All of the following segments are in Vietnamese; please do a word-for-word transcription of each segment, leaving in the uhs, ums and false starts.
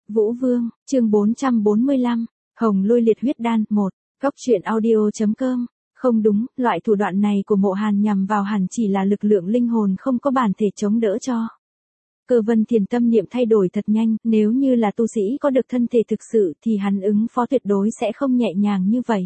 Vũ Vương, chương bốn trăm bốn mươi lăm, Hồng Lôi Liệt Huyết Đan, một, Cốc truyện audio chấm com. Không đúng, loại thủ đoạn này của Mộ Hàn nhằm vào hẳn chỉ là lực lượng linh hồn không có bản thể chống đỡ cho. Cơ Vân Thiền tâm niệm thay đổi thật nhanh, nếu như là tu sĩ có được thân thể thực sự thì hắn ứng phó tuyệt đối sẽ không nhẹ nhàng như vậy.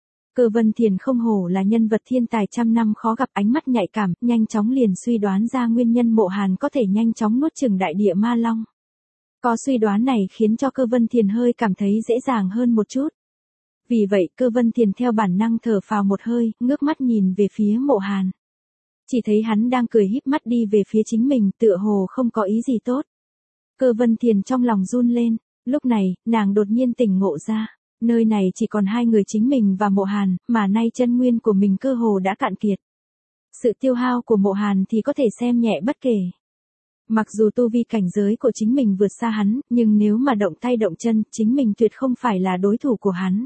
Cơ Vân Thiền không hổ là nhân vật thiên tài trăm năm khó gặp, ánh mắt nhạy cảm, nhanh chóng liền suy đoán ra nguyên nhân Mộ Hàn có thể nhanh chóng nuốt chửng đại địa ma long. Có suy đoán này khiến cho Cơ Vân Thiền hơi cảm thấy dễ dàng hơn một chút. Vì vậy Cơ Vân Thiền theo bản năng thở phào một hơi, ngước mắt nhìn về phía Mộ Hàn. Chỉ thấy hắn đang cười híp mắt đi về phía chính mình, tựa hồ không có ý gì tốt. Cơ Vân Thiền trong lòng run lên, lúc này, nàng đột nhiên tỉnh ngộ ra, nơi này chỉ còn hai người chính mình và Mộ Hàn, mà nay chân nguyên của mình cơ hồ đã cạn kiệt. Sự tiêu hao của Mộ Hàn thì có thể xem nhẹ bất kể. Mặc dù tu vi cảnh giới của chính mình vượt xa hắn, nhưng nếu mà động tay động chân, chính mình tuyệt không phải là đối thủ của hắn.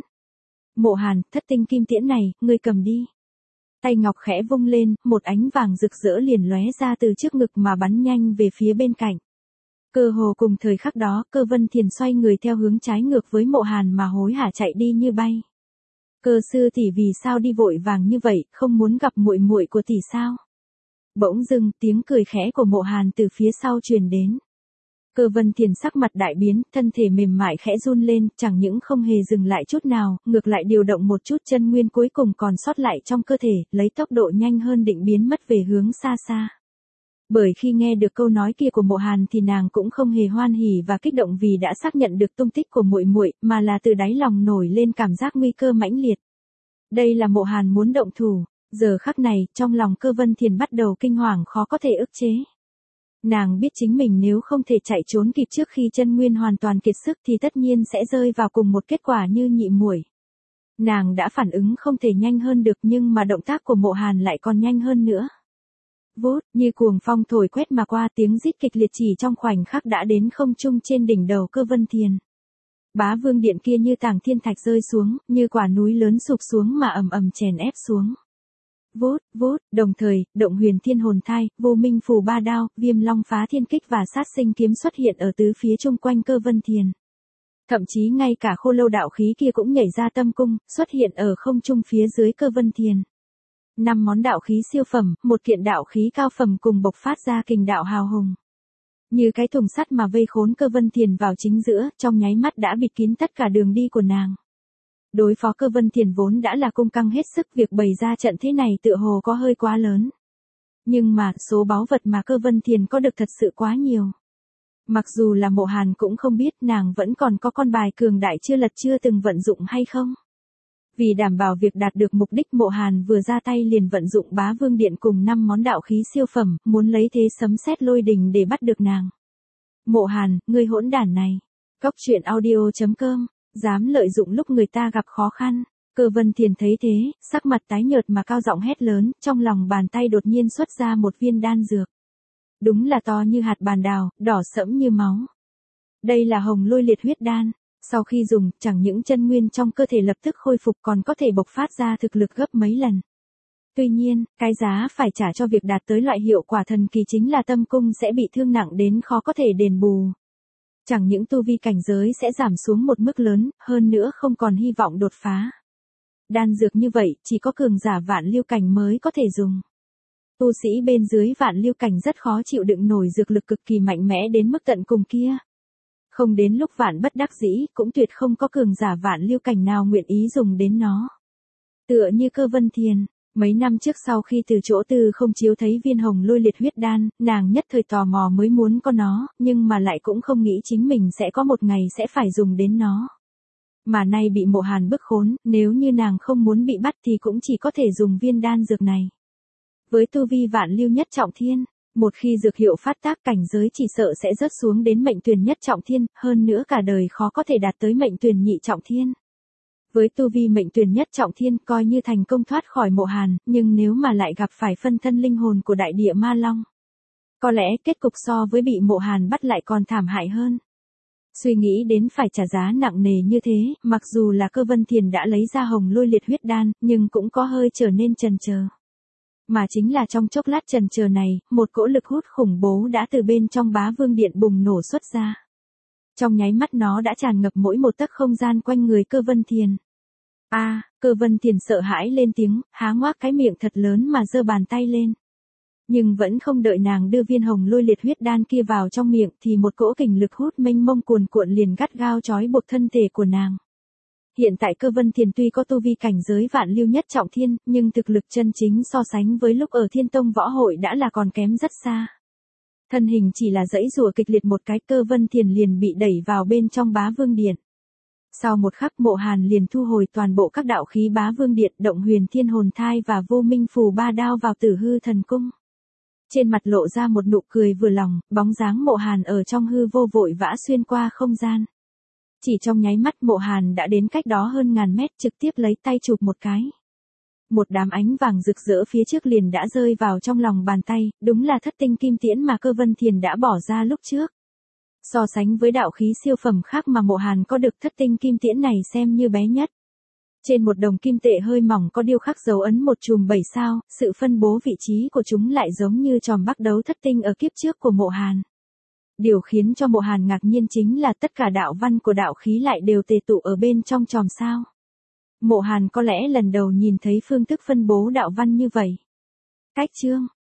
Mộ Hàn, thất tinh kim tiễn này, ngươi cầm đi. Tay ngọc khẽ vung lên, một ánh vàng rực rỡ liền lóe ra từ trước ngực mà bắn nhanh về phía bên cạnh. Cơ hồ cùng thời khắc đó, Cơ Vân Thiền xoay người theo hướng trái ngược với Mộ Hàn mà hối hả chạy đi như bay. Cơ sư tỷ vì sao đi vội vàng như vậy, không muốn gặp muội muội của tỷ sao? Bỗng dưng, tiếng cười khẽ của Mộ Hàn từ phía sau truyền đến. Cơ Vân Thiền sắc mặt đại biến, thân thể mềm mại khẽ run lên, chẳng những không hề dừng lại chút nào, ngược lại điều động một chút chân nguyên cuối cùng còn sót lại trong cơ thể, lấy tốc độ nhanh hơn định biến mất về hướng xa xa. Bởi khi nghe được câu nói kia của Mộ Hàn thì nàng cũng không hề hoan hỉ và kích động vì đã xác nhận được tung tích của muội muội, mà là từ đáy lòng nổi lên cảm giác nguy cơ mãnh liệt. Đây là Mộ Hàn muốn động thủ. Giờ khắc này, trong lòng Cơ Vân Thiền bắt đầu kinh hoàng khó có thể ức chế. Nàng biết chính mình nếu không thể chạy trốn kịp trước khi chân nguyên hoàn toàn kiệt sức thì tất nhiên sẽ rơi vào cùng một kết quả như nhị muội. Nàng đã phản ứng không thể nhanh hơn được nhưng mà động tác của Mộ Hàn lại còn nhanh hơn nữa. Vút, như cuồng phong thổi quét mà qua, tiếng rít kịch liệt chỉ trong khoảnh khắc đã đến không trung trên đỉnh đầu Cơ Vân Thiền. Bá Vương Điện kia như tảng thiên thạch rơi xuống, như quả núi lớn sụp xuống mà ầm ầm chèn ép xuống. Vút, vút, đồng thời, động huyền thiên hồn thai, vô minh phù ba đao, viêm long phá thiên kích và sát sinh kiếm xuất hiện ở tứ phía chung quanh Cơ Vân Thiền. Thậm chí ngay cả khô lâu đạo khí kia cũng nhảy ra tâm cung, xuất hiện ở không trung phía dưới Cơ Vân Thiền. Năm món đạo khí siêu phẩm, một kiện đạo khí cao phẩm cùng bộc phát ra kình đạo hào hùng. Như cái thùng sắt mà vây khốn Cơ Vân Thiền vào chính giữa, trong nháy mắt đã bịt kín tất cả đường đi của nàng. Đối phó Cơ Vân Thiền vốn đã là cung căng hết sức, việc bày ra trận thế này tựa hồ có hơi quá lớn. Nhưng mà, số báu vật mà Cơ Vân Thiền có được thật sự quá nhiều. Mặc dù là Mộ Hàn cũng không biết nàng vẫn còn có con bài cường đại chưa lật chưa từng vận dụng hay không. Vì đảm bảo việc đạt được mục đích, Mộ Hàn vừa ra tay liền vận dụng Bá Vương Điện cùng năm món đạo khí siêu phẩm, muốn lấy thế sấm sét lôi đình để bắt được nàng. Mộ Hàn, ngươi hỗn đản này. Cốc truyện audio chấm com. Dám lợi dụng lúc người ta gặp khó khăn. Cơ Vân Thiền thấy thế, sắc mặt tái nhợt mà cao giọng hét lớn, trong lòng bàn tay đột nhiên xuất ra một viên đan dược. Đúng là to như hạt bàn đào, đỏ sẫm như máu. Đây là Hồng Lôi Liệt Huyết Đan. Sau khi dùng, chẳng những chân nguyên trong cơ thể lập tức khôi phục còn có thể bộc phát ra thực lực gấp mấy lần. Tuy nhiên, cái giá phải trả cho việc đạt tới loại hiệu quả thần kỳ chính là tâm cung sẽ bị thương nặng đến khó có thể đền bù. Chẳng những tu vi cảnh giới sẽ giảm xuống một mức lớn, hơn nữa không còn hy vọng đột phá. Đan dược như vậy, chỉ có cường giả vạn lưu cảnh mới có thể dùng. Tu sĩ bên dưới vạn lưu cảnh rất khó chịu đựng nổi dược lực cực kỳ mạnh mẽ đến mức tận cùng kia. Không đến lúc vạn bất đắc dĩ, cũng tuyệt không có cường giả vạn lưu cảnh nào nguyện ý dùng đến nó. Tựa như Cơ Vân Thiền. Mấy năm trước sau khi từ chỗ Tư Không chiếu thấy viên Hồng Lôi Liệt Huyết Đan, nàng nhất thời tò mò mới muốn có nó, nhưng mà lại cũng không nghĩ chính mình sẽ có một ngày sẽ phải dùng đến nó. Mà nay bị Mộ Hàn bức khốn, nếu như nàng không muốn bị bắt thì cũng chỉ có thể dùng viên đan dược này. Với tu vi vạn lưu nhất trọng thiên, một khi dược hiệu phát tác cảnh giới chỉ sợ sẽ rớt xuống đến mệnh tuyền nhất trọng thiên, hơn nữa cả đời khó có thể đạt tới mệnh tuyền nhị trọng thiên. Với tu vi mệnh tuyền nhất trọng thiên coi như thành công thoát khỏi Mộ Hàn, nhưng nếu mà lại gặp phải phân thân linh hồn của đại địa ma long, có lẽ kết cục so với bị Mộ Hàn bắt lại còn thảm hại hơn. Suy nghĩ đến phải trả giá nặng nề như thế, mặc dù là Cơ Vân Thiền đã lấy ra Hồng Lôi Liệt Huyết Đan, nhưng cũng có hơi trở nên chần chờ. Mà chính là trong chốc lát chần chờ này, một cỗ lực hút khủng bố đã từ bên trong Bá Vương Điện bùng nổ xuất ra. Trong nháy mắt nó đã tràn ngập mỗi một tấc không gian quanh người Cơ Vân Thiền. A, à, Cơ Vân Thiền sợ hãi lên tiếng, há ngoác cái miệng thật lớn mà giơ bàn tay lên. Nhưng vẫn không đợi nàng đưa viên hồng lôi liệt huyết đan kia vào trong miệng thì một cỗ kình lực hút mênh mông cuồn cuộn liền gắt gao trói buộc thân thể của nàng. Hiện tại Cơ Vân Thiền tuy có tu vi cảnh giới vạn lưu nhất trọng thiên, nhưng thực lực chân chính so sánh với lúc ở Thiên Tông Võ Hội đã là còn kém rất xa. Thân hình chỉ là giãy giụa kịch liệt một cái, Cơ Vân Thiền liền bị đẩy vào bên trong Bá Vương Điện. Sau một khắc Mộ Hàn liền thu hồi toàn bộ các đạo khí Bá Vương Điện, động Huyền Thiên Hồn Thai và Vô Minh Phù ba đao vào Tử Hư Thần Cung. Trên mặt lộ ra một nụ cười vừa lòng, bóng dáng Mộ Hàn ở trong hư vô vội vã xuyên qua không gian. Chỉ trong nháy mắt Mộ Hàn đã đến cách đó hơn ngàn mét, trực tiếp lấy tay chụp một cái. Một đám ánh vàng rực rỡ phía trước liền đã rơi vào trong lòng bàn tay, đúng là thất tinh kim tiễn mà Cơ Vân Thiền đã bỏ ra lúc trước. So sánh với đạo khí siêu phẩm khác mà Mộ Hàn có được, thất tinh kim tiễn này xem như bé nhất. Trên một đồng kim tệ hơi mỏng có điêu khắc dấu ấn một chùm bảy sao, sự phân bố vị trí của chúng lại giống như tròm bắc đấu thất tinh ở kiếp trước của Mộ Hàn. Điều khiến cho Mộ Hàn ngạc nhiên chính là tất cả đạo văn của đạo khí lại đều tề tụ ở bên trong chòm sao. Mộ Hàn có lẽ lần đầu nhìn thấy phương thức phân bố đạo văn như vậy. Cách chương